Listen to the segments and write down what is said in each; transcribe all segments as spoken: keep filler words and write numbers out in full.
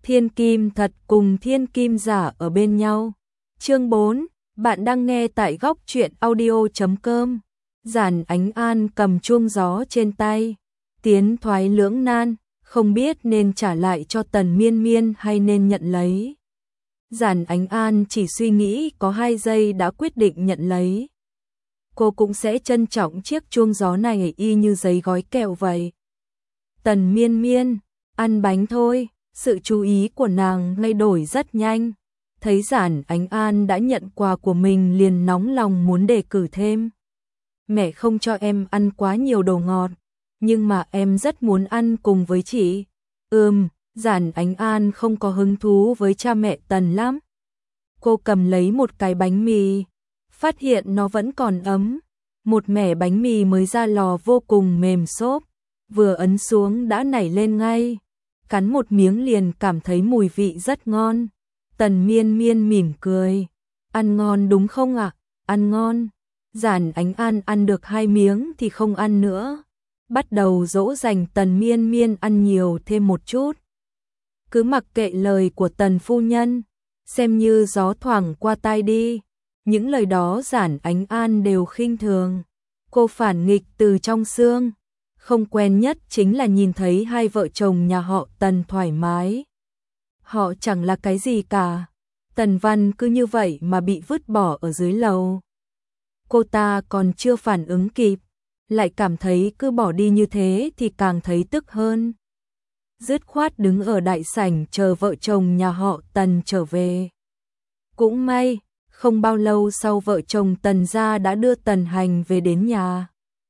Thiên kim thật cùng thiên kim giả ở bên nhau. Chương bốn, bạn đang nghe tại góc truyện audio chấm com. Giản Ánh An cầm chuông gió trên tay, tiến thoái lưỡng nan, không biết nên trả lại cho Tần Miên Miên hay nên nhận lấy. Giản Ánh An chỉ suy nghĩ có hai giây đã quyết định nhận lấy. Cô cũng sẽ trân trọng chiếc chuông gió này y như giấy gói kẹo vậy. Tần Miên Miên, ăn bánh thôi. Sự chú ý của nàng thay đổi rất nhanh. Thấy Giản Ánh An đã nhận quà của mình liền nóng lòng muốn đề cử thêm. Mẹ không cho em ăn quá nhiều đồ ngọt, nhưng mà em rất muốn ăn cùng với chị. Ừm, Giản Ánh An không có hứng thú với cha mẹ Tần lắm. Cô cầm lấy một cái bánh mì, phát hiện nó vẫn còn ấm. Một mẻ bánh mì mới ra lò vô cùng mềm xốp, vừa ấn xuống đã nảy lên ngay. Cắn một miếng liền cảm thấy mùi vị rất ngon. Tần Miên Miên mỉm cười. Ăn ngon đúng không ạ? À? Ăn ngon. Giản Ánh An ăn được hai miếng thì không ăn nữa. Bắt đầu dỗ dành Tần Miên Miên ăn nhiều thêm một chút. Cứ mặc kệ lời của Tần phu nhân, xem như gió thoảng qua tai đi. Những lời đó Giản Ánh An đều khinh thường. Cô phản nghịch từ trong xương. Không quen nhất chính là nhìn thấy hai vợ chồng nhà họ Tần thoải mái. Họ chẳng là cái gì cả. Tần Văn cứ như vậy mà bị vứt bỏ ở dưới lầu. Cô ta còn chưa phản ứng kịp, lại cảm thấy cứ bỏ đi như thế thì càng thấy tức hơn. Dứt khoát đứng ở đại sảnh chờ vợ chồng nhà họ Tần trở về. Cũng may, không bao lâu sau vợ chồng Tần gia đã đưa Tần Hành về đến nhà.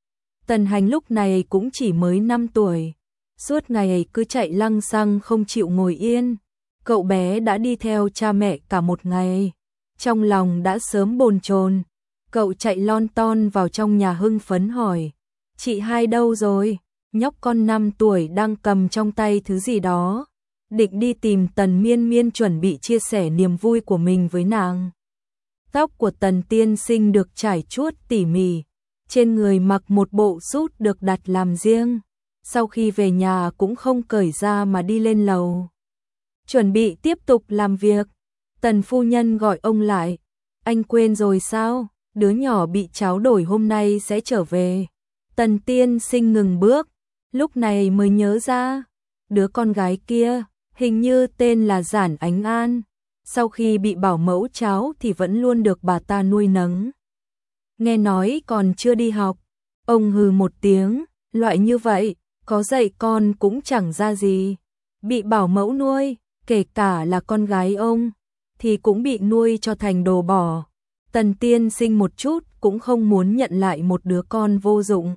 Tần Hành lúc này cũng chỉ mới năm tuổi, suốt ngày cứ chạy lăng xăng không chịu ngồi yên. Cậu bé đã đi theo cha mẹ cả một ngày, trong lòng đã sớm bồn chồn. Cậu chạy lon ton vào trong nhà hưng phấn hỏi, chị hai đâu rồi? Nhóc con năm tuổi đang cầm trong tay thứ gì đó, định đi tìm Tần Miên Miên chuẩn bị chia sẻ niềm vui của mình với nàng. Tóc của Tần tiên sinh được trải chuốt tỉ mỉ, trên người mặc một bộ sút được đặt làm riêng. Sau khi về nhà cũng không cởi ra mà đi lên lầu, chuẩn bị tiếp tục làm việc. Tần phu nhân gọi ông lại, anh quên rồi sao? Đứa nhỏ bị cháu đổi hôm nay sẽ trở về. Tần tiên sinh ngừng bước, lúc này mới nhớ ra, đứa con gái kia hình như tên là Giản Ánh An. Sau khi bị bảo mẫu cháu thì vẫn luôn được bà ta nuôi nấng. Nghe nói còn chưa đi học. Ông hừ một tiếng, loại như vậy, có dạy con cũng chẳng ra gì. Bị bảo mẫu nuôi, kể cả là con gái ông, thì cũng bị nuôi cho thành đồ bỏ. Tần tiên sinh một chút cũng không muốn nhận lại một đứa con vô dụng.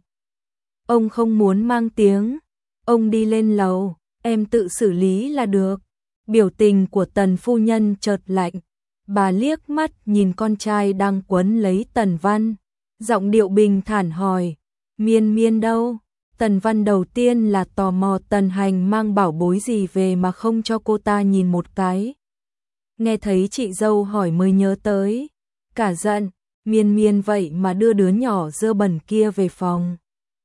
Ông không muốn mang tiếng. Ông đi lên lầu, em tự xử lý là được. Biểu tình của Tần phu nhân chợt lạnh. Bà liếc mắt nhìn con trai đang quấn lấy Tần Văn, giọng điệu bình thản hỏi, Miên Miên đâu? Tần Văn đầu tiên là tò mò Tần Hành mang bảo bối gì về mà không cho cô ta nhìn một cái. Nghe thấy chị dâu hỏi mới nhớ tới, cả giận, Miên Miên vậy mà đưa đứa nhỏ dơ bẩn kia về phòng.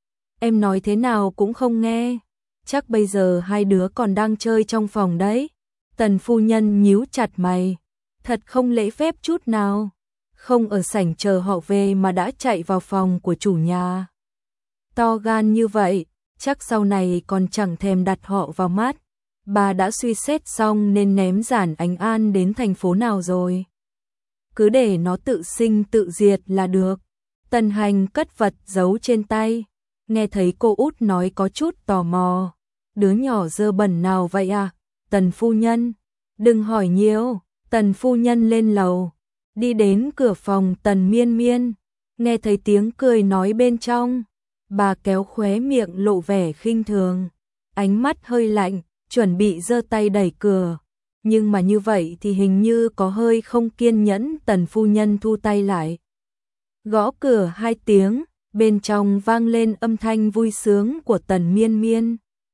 Em nói thế nào cũng không nghe, chắc bây giờ hai đứa còn đang chơi trong phòng đấy. Tần phu nhân nhíu chặt mày, thật không lễ phép chút nào, không ở sảnh chờ họ về mà đã chạy vào phòng của chủ nhà. To gan như vậy, chắc sau này còn chẳng thèm đặt họ vào mắt. Bà đã suy xét xong nên ném Giản Ánh An đến thành phố nào rồi. Cứ để nó tự sinh tự diệt là được. Tần Hành cất vật giấu trên tay, nghe thấy cô út nói có chút tò mò. Đứa nhỏ dơ bẩn nào vậy à? Tần phu nhân, đừng hỏi nhiều. Tần phu nhân lên lầu, đi đến cửa phòng Tần Miên Miên, nghe thấy tiếng cười nói bên trong. Bà kéo khóe miệng lộ vẻ khinh thường, ánh mắt hơi lạnh, chuẩn bị giơ tay đẩy cửa. Nhưng mà như vậy thì hình như có hơi không kiên nhẫn. Tần phu nhân thu tay lại, gõ cửa hai tiếng, bên trong vang lên âm thanh vui sướng của Tần Miên Miên.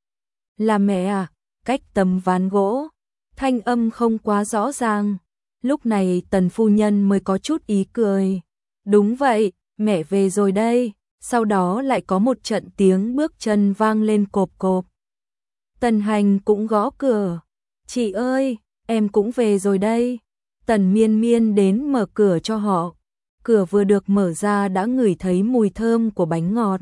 Là mẹ à? Cách tấm ván gỗ, thanh âm không quá rõ ràng. Lúc này Tần phu nhân mới có chút ý cười. Đúng vậy, mẹ về rồi đây. Sau đó lại có một trận tiếng bước chân vang lên cộp cộp. Tần Hành cũng gõ cửa. Chị ơi, em cũng về rồi đây. Tần Miên Miên đến mở cửa cho họ. Cửa vừa được mở ra đã ngửi thấy mùi thơm của bánh ngọt.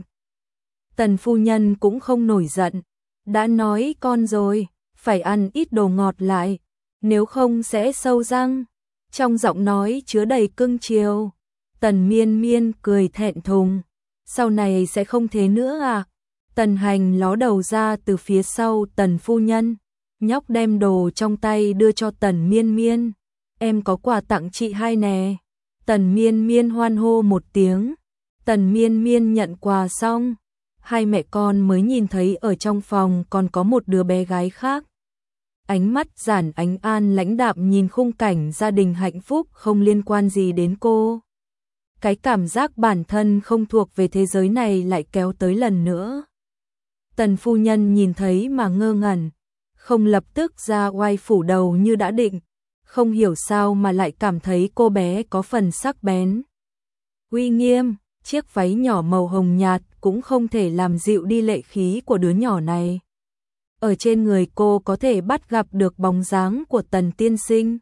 Tần phu nhân cũng không nổi giận. Đã nói con rồi, phải ăn ít đồ ngọt lại, nếu không sẽ sâu răng. Trong giọng nói chứa đầy cưng chiều. Tần Miên Miên cười thẹn thùng. Sau này sẽ không thế nữa à? Tần Hành ló đầu ra từ phía sau Tần phu nhân. Nhóc đem đồ trong tay đưa cho Tần Miên Miên. Em có quà tặng chị hai nè. Tần Miên Miên hoan hô một tiếng. Tần Miên Miên nhận quà xong, hai mẹ con mới nhìn thấy ở trong phòng còn có một đứa bé gái khác. Ánh mắt Giản Ánh An lãnh đạm nhìn khung cảnh gia đình hạnh phúc không liên quan gì đến cô. Cái cảm giác bản thân không thuộc về thế giới này lại kéo tới lần nữa. Tần phu nhân nhìn thấy mà ngơ ngẩn, không lập tức ra oai phủ đầu như đã định, không hiểu sao mà lại cảm thấy cô bé có phần sắc bén. Uy nghiêm, chiếc váy nhỏ màu hồng nhạt cũng không thể làm dịu đi lệ khí của đứa nhỏ này. Ở trên người cô có thể bắt gặp được bóng dáng của Tần tiên sinh.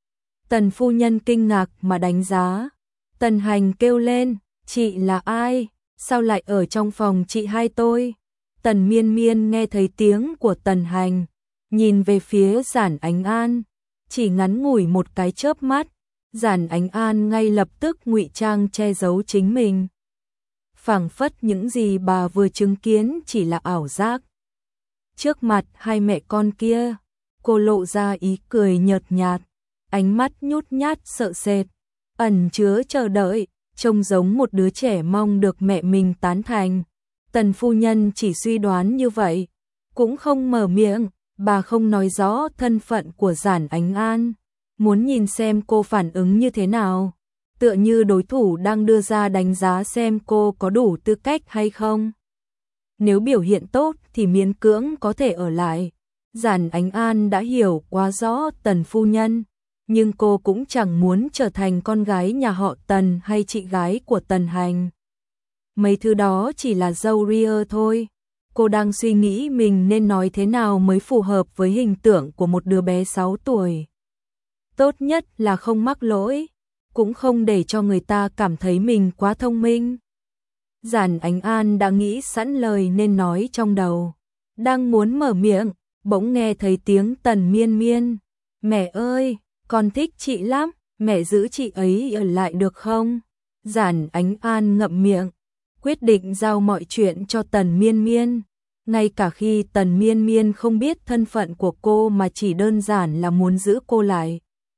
Tần phu nhân kinh ngạc mà đánh giá. Tần Hành kêu lên, chị là ai? Sao lại ở trong phòng chị hai tôi? Tần Miên Miên nghe thấy tiếng của Tần Hành, nhìn về phía Giản Ánh An, chỉ ngắn ngủi một cái chớp mắt, Giản Ánh An ngay lập tức ngụy trang che giấu chính mình. Phảng phất những gì bà vừa chứng kiến chỉ là ảo giác. Trước mặt hai mẹ con kia, cô lộ ra ý cười nhợt nhạt, ánh mắt nhút nhát sợ sệt, ẩn chứa chờ đợi, trông giống một đứa trẻ mong được mẹ mình tán thành. Tần phu nhân chỉ suy đoán như vậy, cũng không mở miệng, bà không nói rõ thân phận của Giản Ánh An, muốn nhìn xem cô phản ứng như thế nào, tựa như đối thủ đang đưa ra đánh giá xem cô có đủ tư cách hay không. Nếu biểu hiện tốt thì miễn cưỡng có thể ở lại. Giản Ánh An đã hiểu quá rõ Tần phu nhân, nhưng cô cũng chẳng muốn trở thành con gái nhà họ Tần hay chị gái của Tần Hành. Mấy thứ đó chỉ là râu ria thôi. Cô đang suy nghĩ mình nên nói thế nào mới phù hợp với hình tượng của một đứa bé sáu tuổi. Tốt nhất là không mắc lỗi, cũng không để cho người ta cảm thấy mình quá thông minh. Giản Ánh An đã nghĩ sẵn lời nên nói trong đầu. Đang muốn mở miệng, bỗng nghe thấy tiếng Tần Miên Miên. Mẹ ơi, con thích chị lắm, mẹ giữ chị ấy ở lại được không? Giản Ánh An ngậm miệng, quyết định giao mọi chuyện cho Tần Miên Miên. Ngay cả khi Tần Miên Miên không biết thân phận của cô mà chỉ đơn giản là muốn giữ cô lại.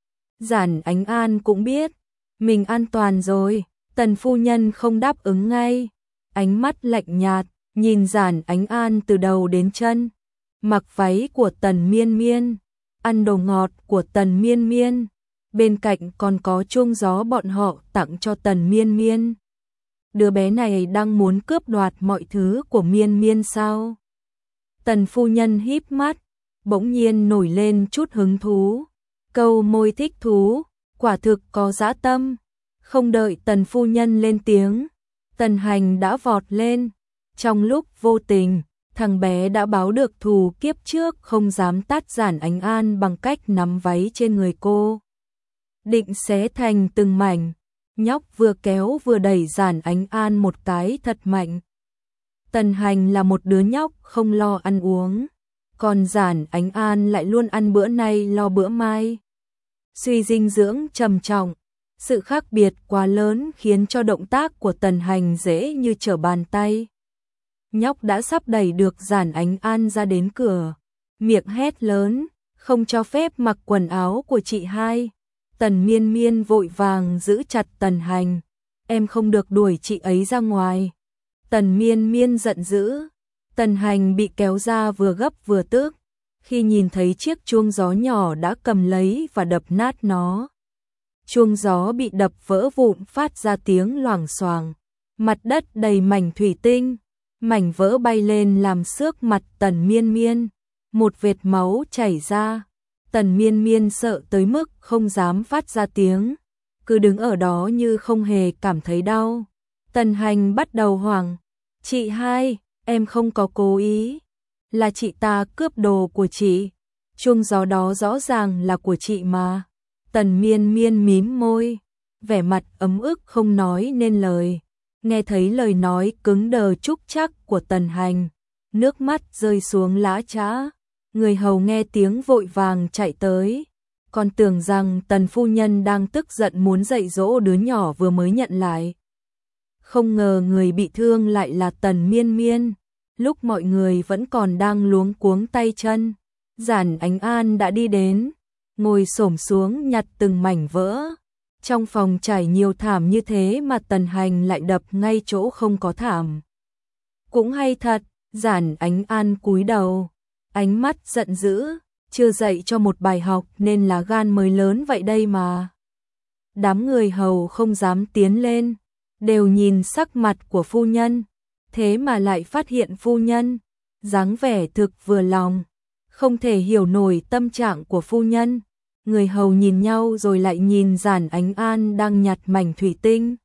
Giản Ánh An cũng biết, mình an toàn rồi. Tần phu nhân không đáp ứng ngay, ánh mắt lạnh nhạt, nhìn Giản Ánh An từ đầu đến chân. Mặc váy của Tần Miên Miên, ăn đồ ngọt của Tần Miên Miên, bên cạnh còn có chuông gió bọn họ tặng cho Tần Miên Miên. Đứa bé này đang muốn cướp đoạt mọi thứ của Miên Miên sao? Tần phu nhân híp mắt, bỗng nhiên nổi lên chút hứng thú, câu môi thích thú, quả thực có dã tâm. Không đợi Tần phu nhân lên tiếng, Tần Hành đã vọt lên. Trong lúc vô tình, thằng bé đã báo được thù kiếp trước không dám tát Giản Ánh An bằng cách nắm váy trên người cô, định xé thành từng mảnh. Nhóc vừa kéo vừa đẩy Giản Ánh An một cái thật mạnh. Tần Hành là một đứa nhóc không lo ăn uống, còn Giản Ánh An lại luôn ăn bữa nay lo bữa mai. Suy dinh dưỡng trầm trọng, sự khác biệt quá lớn khiến cho động tác của Tần Hành dễ như trở bàn tay. Nhóc đã sắp đẩy được Giản Ánh An ra đến cửa, miệng hét lớn, không cho phép mặc quần áo của chị hai. Tần Miên Miên vội vàng giữ chặt Tần Hành, em không được đuổi chị ấy ra ngoài. Tần Miên Miên giận dữ, Tần Hành bị kéo ra vừa gấp vừa tức, khi nhìn thấy chiếc chuông gió nhỏ đã cầm lấy và đập nát nó. Chuông gió bị đập vỡ vụn phát ra tiếng loảng xoảng, mặt đất đầy mảnh thủy tinh, mảnh vỡ bay lên làm xước mặt Tần Miên Miên, một vệt máu chảy ra. Tần Miên Miên sợ tới mức không dám phát ra tiếng, cứ đứng ở đó như không hề cảm thấy đau. Tần Hành bắt đầu hoảng, chị hai, em không có cố ý, là chị ta cướp đồ của chị. chuông gió đó rõ ràng là của chị mà. Tần Miên Miên mím môi, vẻ mặt ấm ức không nói nên lời. Nghe thấy lời nói cứng đờ trúc trắc của Tần Hành, nước mắt rơi xuống lã chã. Người hầu nghe tiếng vội vàng chạy tới, còn tưởng rằng Tần phu nhân đang tức giận muốn dạy dỗ đứa nhỏ vừa mới nhận lại. Không ngờ người bị thương lại là Tần Miên Miên. Lúc mọi người vẫn còn đang luống cuống tay chân, Giản Ánh An đã đi đến, ngồi xổm xuống nhặt từng mảnh vỡ. Trong phòng trải nhiều thảm như thế mà Tần Hành lại đập ngay chỗ không có thảm. Cũng hay thật, Giản Ánh An cúi đầu, ánh mắt giận dữ, chưa dạy cho một bài học nên là gan mới lớn vậy đây mà. Đám người hầu không dám tiến lên, đều nhìn sắc mặt của phu nhân, thế mà lại phát hiện phu nhân dáng vẻ thực vừa lòng, không thể hiểu nổi tâm trạng của phu nhân. Người hầu nhìn nhau rồi lại nhìn Giản Ánh An đang nhặt mảnh thủy tinh.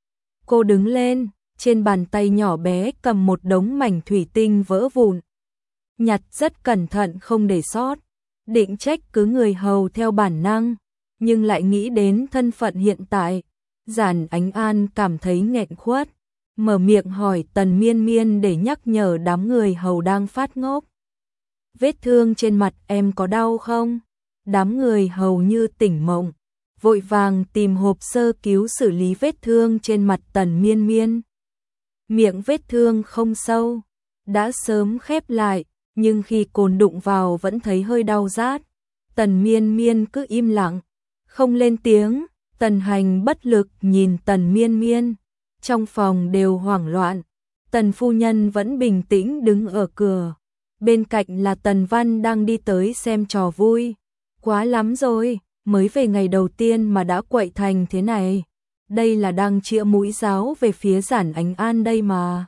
Cô đứng lên, trên bàn tay nhỏ bé cầm một đống mảnh thủy tinh vỡ vụn, nhặt rất cẩn thận không để sót. Định trách cứ người hầu theo bản năng, nhưng lại nghĩ đến thân phận hiện tại. Giản Ánh An cảm thấy nghẹn khuất, mở miệng hỏi Tần Miên Miên để nhắc nhở đám người hầu đang phát ngốc. Vết thương trên mặt em có đau không? Đám người hầu như tỉnh mộng, vội vàng tìm hộp sơ cứu xử lý vết thương trên mặt Tần Miên Miên. Miệng vết thương không sâu, đã sớm khép lại, nhưng khi cồn đụng vào vẫn thấy hơi đau rát. Tần Miên Miên cứ im lặng, không lên tiếng. Tần Hành bất lực nhìn Tần Miên Miên, trong phòng đều hoảng loạn. Tần phu nhân vẫn bình tĩnh đứng ở cửa, bên cạnh là Tần Văn đang đi tới xem trò vui. Quá lắm rồi, mới về ngày đầu tiên mà đã quậy thành thế này. Đây là đang chĩa mũi giáo về phía Giản Ánh An đây mà.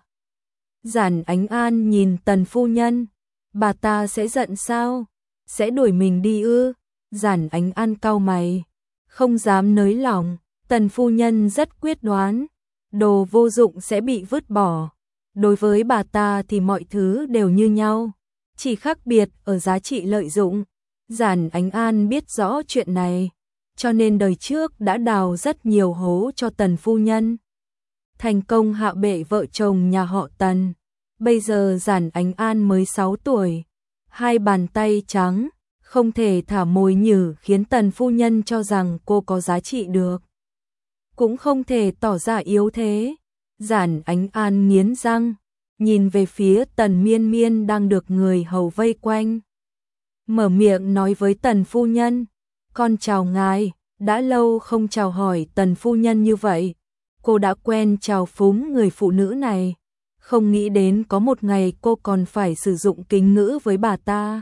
Giản Ánh An nhìn Tần phu nhân, bà ta sẽ giận sao? Sẽ đuổi mình đi ư? Giản Ánh An cau mày, không dám nới lỏng. Tần phu nhân rất quyết đoán, đồ vô dụng sẽ bị vứt bỏ. Đối với bà ta thì mọi thứ đều như nhau, chỉ khác biệt ở giá trị lợi dụng. Giản Ánh An biết rõ chuyện này, cho nên đời trước đã đào rất nhiều hố cho Tần phu nhân, thành công hạ bệ vợ chồng nhà họ Tần. Bây giờ Giản Ánh An mới sáu tuổi, hai bàn tay trắng, không thể thả mồi nhử khiến Tần phu nhân cho rằng cô có giá trị được, cũng không thể tỏ ra yếu thế. Giản Ánh An nghiến răng, nhìn về phía Tần Miên Miên đang được người hầu vây quanh, mở miệng nói với Tần phu nhân, con chào ngài. Đã lâu không chào hỏi Tần phu nhân như vậy, cô đã quen chào phúng người phụ nữ này, không nghĩ đến có một ngày cô còn phải sử dụng kính ngữ với bà ta.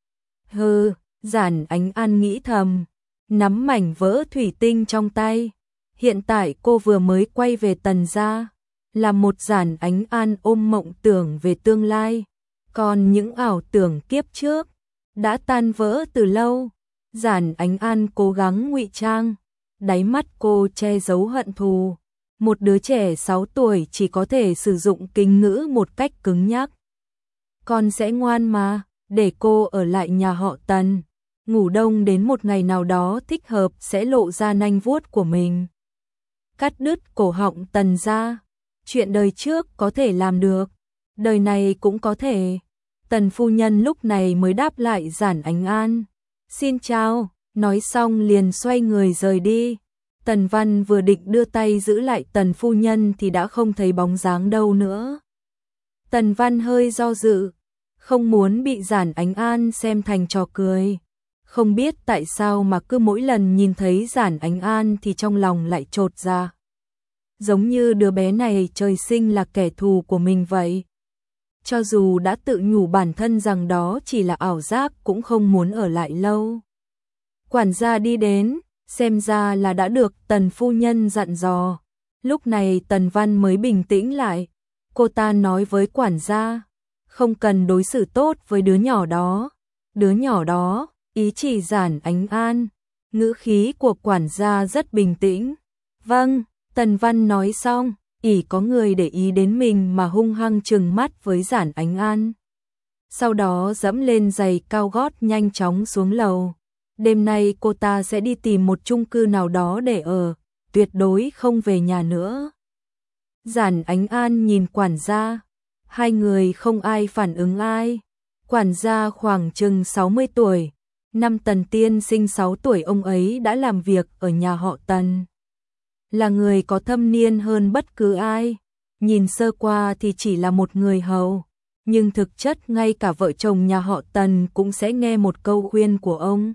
Hừ, Giản Ánh An nghĩ thầm, nắm mảnh vỡ thủy tinh trong tay. Hiện tại cô vừa mới quay về Tần gia, là một Giản Ánh An ôm mộng tưởng về tương lai, còn những ảo tưởng kiếp trước đã tan vỡ từ lâu. Giản Ánh An cố gắng ngụy trang, đáy mắt cô che giấu hận thù. Một đứa trẻ sáu tuổi chỉ có thể sử dụng kính ngữ một cách cứng nhắc. Con sẽ ngoan mà, để cô ở lại nhà họ Tần, ngủ đông đến một ngày nào đó thích hợp sẽ lộ ra nanh vuốt của mình, cắt đứt cổ họng Tần gia. Chuyện đời trước có thể làm được, đời này cũng có thể. Tần phu nhân lúc này mới đáp lại Giản Ánh An, xin chào, nói xong liền xoay người rời đi. Tần Văn vừa định đưa tay giữ lại Tần phu nhân thì đã không thấy bóng dáng đâu nữa. Tần Văn hơi do dự, không muốn bị Giản Ánh An xem thành trò cười. Không biết tại sao mà cứ mỗi lần nhìn thấy Giản Ánh An thì trong lòng lại chột ra, giống như đứa bé này trời sinh là kẻ thù của mình vậy. Cho dù đã tự nhủ bản thân rằng đó chỉ là ảo giác cũng không muốn ở lại lâu. Quản gia đi đến, xem ra là đã được Tần phu nhân dặn dò. Lúc này Tần Văn mới bình tĩnh lại. Cô ta nói với quản gia, không cần đối xử tốt với đứa nhỏ đó. Đứa nhỏ đó, ý chỉ Giản Ánh An. Ngữ khí của quản gia rất bình tĩnh. Vâng, Tần Văn nói xong, ỷ có người để ý đến mình mà hung hăng trừng mắt với Giản Ánh An. sau đó dẫm lên giày cao gót nhanh chóng xuống lầu. Đêm nay cô ta sẽ đi tìm một chung cư nào đó để ở, tuyệt đối không về nhà nữa. Giản Ánh An nhìn quản gia, hai người không ai phản ứng ai. Quản gia khoảng chừng sáu mươi tuổi, năm Tần tiên sinh sáu tuổi, ông ấy đã làm việc ở nhà họ Tần. Là người có thâm niên hơn bất cứ ai, nhìn sơ qua thì chỉ là một người hầu, nhưng thực chất ngay cả vợ chồng nhà họ Tần cũng sẽ nghe một câu khuyên của ông.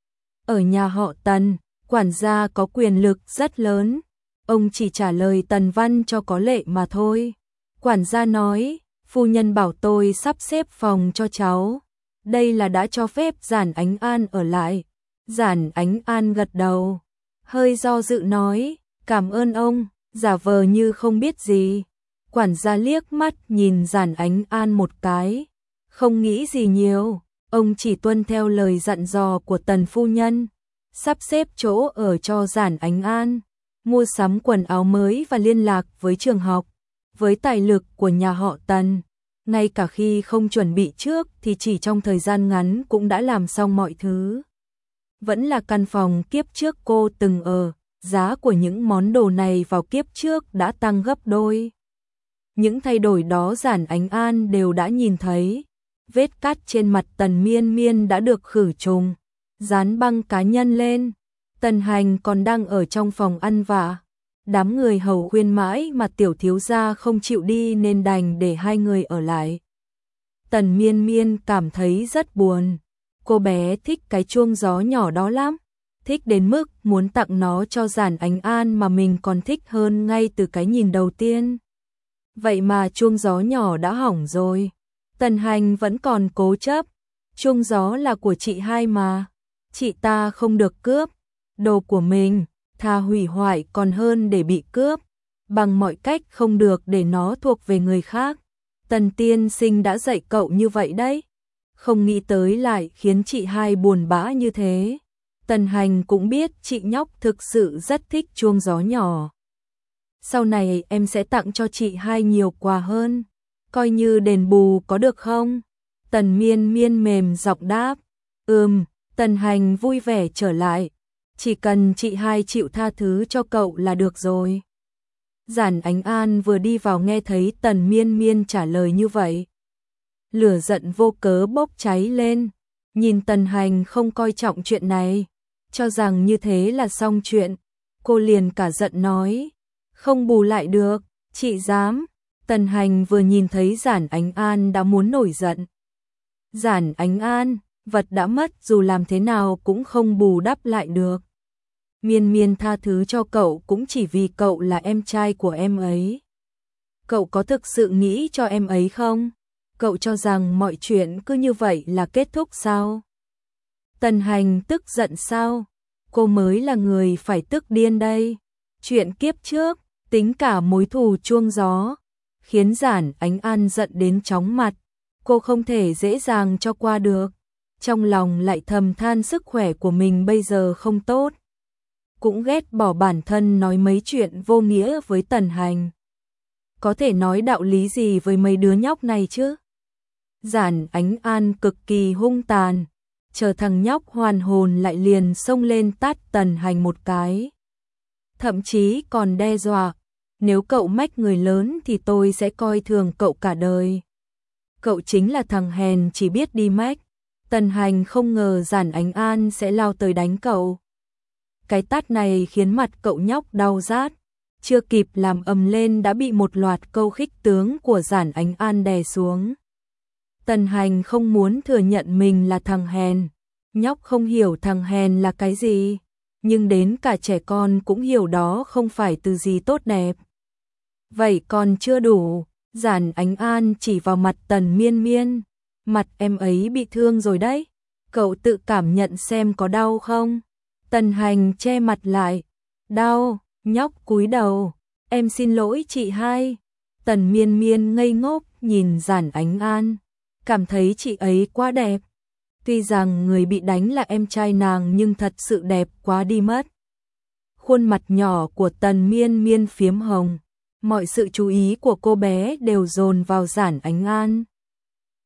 Ở nhà họ Tần, quản gia có quyền lực rất lớn, ông chỉ trả lời Tần Văn cho có lệ mà thôi. Quản gia nói, phu nhân bảo tôi sắp xếp phòng cho cháu, đây là đã cho phép Giản Ánh An ở lại. Giản Ánh An gật đầu, hơi do dự nói, cảm ơn ông, giả vờ như không biết gì. Quản gia liếc mắt nhìn Giản Ánh An một cái, không nghĩ gì nhiều, ông chỉ tuân theo lời dặn dò của Tần phu nhân, sắp xếp chỗ ở cho Giản Ánh An, mua sắm quần áo mới và liên lạc với trường học. Với tài lực của nhà họ Tần, ngay cả khi không chuẩn bị trước thì chỉ trong thời gian ngắn cũng đã làm xong mọi thứ. Vẫn là căn phòng kiếp trước cô từng ở, giá của những món đồ này vào kiếp trước đã tăng gấp đôi. Những thay đổi đó Giản Ánh An đều đã nhìn thấy. Vết cát trên mặt Tần Miên Miên đã được khử trùng, dán băng cá nhân lên. Tần Hành còn đang ở trong phòng ăn vạ. Đám người hầu khuyên mãi mà tiểu thiếu gia không chịu đi nên đành để hai người ở lại. Tần Miên Miên cảm thấy rất buồn. Cô bé thích cái chuông gió nhỏ đó lắm, thích đến mức muốn tặng nó cho Giản Ánh An mà mình còn thích hơn ngay từ cái nhìn đầu tiên. Vậy mà chuông gió nhỏ đã hỏng rồi. Tần Hành vẫn còn cố chấp, chuông gió là của chị hai mà, chị ta không được cướp, đồ của mình, thà hủy hoại còn hơn để bị cướp, bằng mọi cách không được để nó thuộc về người khác. Tần tiên sinh đã dạy cậu như vậy đấy, không nghĩ tới lại khiến chị hai buồn bã như thế. Tần Hành cũng biết chị nhóc thực sự rất thích chuông gió nhỏ. Sau này em sẽ tặng cho chị hai nhiều quà hơn, coi như đền bù có được không? Tần Miên Miên mềm giọng đáp. Ừm, Tần Hành vui vẻ trở lại. Chỉ cần chị hai chịu tha thứ cho cậu là được rồi. Giản Ánh An vừa đi vào nghe thấy Tần Miên Miên trả lời như vậy. Lửa giận vô cớ bốc cháy lên. Nhìn Tần Hành không coi trọng chuyện này, cho rằng như thế là xong chuyện. Cô liền cả giận nói. Không bù lại được, chị dám. Tần Hành vừa nhìn thấy Giản Ánh An đã muốn nổi giận. Giản Ánh An, vật đã mất dù làm thế nào cũng không bù đắp lại được. Miên Miên tha thứ cho cậu cũng chỉ vì cậu là em trai của em ấy. Cậu có thực sự nghĩ cho em ấy không? Cậu cho rằng mọi chuyện cứ như vậy là kết thúc sao? Tần Hành tức giận sao? Cô mới là người phải tức điên đây. Chuyện kiếp trước, tính cả mối thù chuông gió, khiến Giản Ánh An giận đến chóng mặt. Cô không thể dễ dàng cho qua được. Trong lòng lại thầm than sức khỏe của mình bây giờ không tốt. Cũng ghét bỏ bản thân nói mấy chuyện vô nghĩa với Tần Hành. Có thể nói đạo lý gì với mấy đứa nhóc này chứ? Giản Ánh An cực kỳ hung tàn, chờ thằng nhóc hoàn hồn lại liền xông lên tát Tần Hành một cái. Thậm chí còn đe dọa, nếu cậu mách người lớn thì tôi sẽ coi thường cậu cả đời. Cậu chính là thằng hèn chỉ biết đi mách. Tần Hành không ngờ Giản Ánh An sẽ lao tới đánh cậu. Cái tát này khiến mặt cậu nhóc đau rát, chưa kịp làm ầm lên đã bị một loạt câu khích tướng của Giản Ánh An đè xuống. Tần Hành không muốn thừa nhận mình là thằng hèn, nhóc không hiểu thằng hèn là cái gì, nhưng đến cả trẻ con cũng hiểu đó không phải từ gì tốt đẹp. Vậy còn chưa đủ, Giản Ánh An chỉ vào mặt Tần Miên Miên, mặt em ấy bị thương rồi đấy, cậu tự cảm nhận xem có đau không? Tần Hành che mặt lại, đau, nhóc cúi đầu, em xin lỗi chị hai. Tần Miên Miên ngây ngốc nhìn Giản Ánh An, cảm thấy chị ấy quá đẹp. Tuy rằng người bị đánh là em trai nàng nhưng thật sự đẹp quá đi mất. Khuôn mặt nhỏ của Tần Miên Miên phiếm hồng, mọi sự chú ý của cô bé đều dồn vào Giản Ánh An.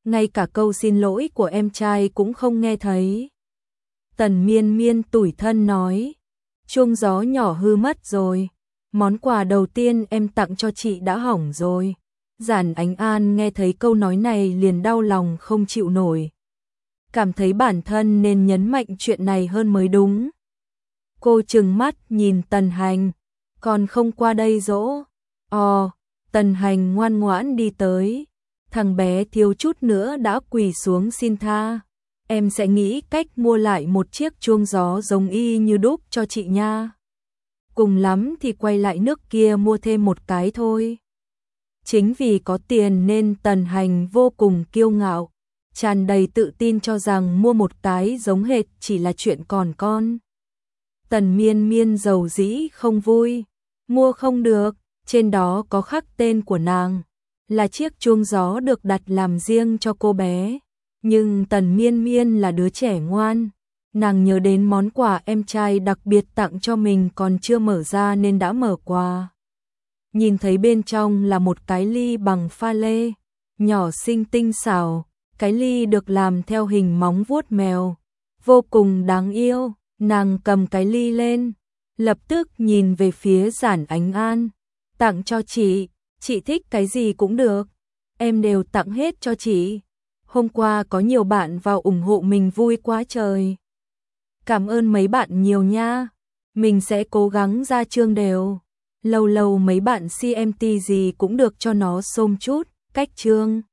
ngay cả câu xin lỗi của em trai cũng không nghe thấy. Tần Miên Miên tủi thân nói, chuông gió nhỏ hư mất rồi, món quà đầu tiên em tặng cho chị đã hỏng rồi. Giản Ánh An nghe thấy câu nói này liền đau lòng không chịu nổi. Cảm thấy bản thân nên nhấn mạnh chuyện này hơn mới đúng. Cô trừng mắt nhìn Tần Hành, còn không qua đây dỗ. Ồ, Tần Hành ngoan ngoãn đi tới. Thằng bé thiếu chút nữa đã quỳ xuống xin tha. Em sẽ nghĩ cách mua lại một chiếc chuông gió giống y như đúc cho chị nha. Cùng lắm thì quay lại nước kia mua thêm một cái thôi. Chính vì có tiền nên Tần Hành vô cùng kiêu ngạo, tràn đầy tự tin cho rằng mua một cái giống hệt chỉ là chuyện còn con. Tần Miên Miên giàu dĩ không vui, mua không được, trên đó có khắc tên của nàng, là chiếc chuông gió được đặt làm riêng cho cô bé. Nhưng Tần Miên Miên là đứa trẻ ngoan, nàng nhớ đến món quà em trai đặc biệt tặng cho mình còn chưa mở ra nên đã mở quà. Nhìn thấy bên trong là một cái ly bằng pha lê, nhỏ xinh tinh xảo, cái ly được làm theo hình móng vuốt mèo, vô cùng đáng yêu. Nàng cầm cái ly lên, lập tức nhìn về phía Giản Ánh An, tặng cho chị, chị thích cái gì cũng được, em đều tặng hết cho chị. Hôm qua có nhiều bạn vào ủng hộ mình vui quá trời. Cảm ơn mấy bạn nhiều nha, mình sẽ cố gắng ra chương đều. Lâu lâu mấy bạn xê em tê gì cũng được cho nó xôm chút, cách chương.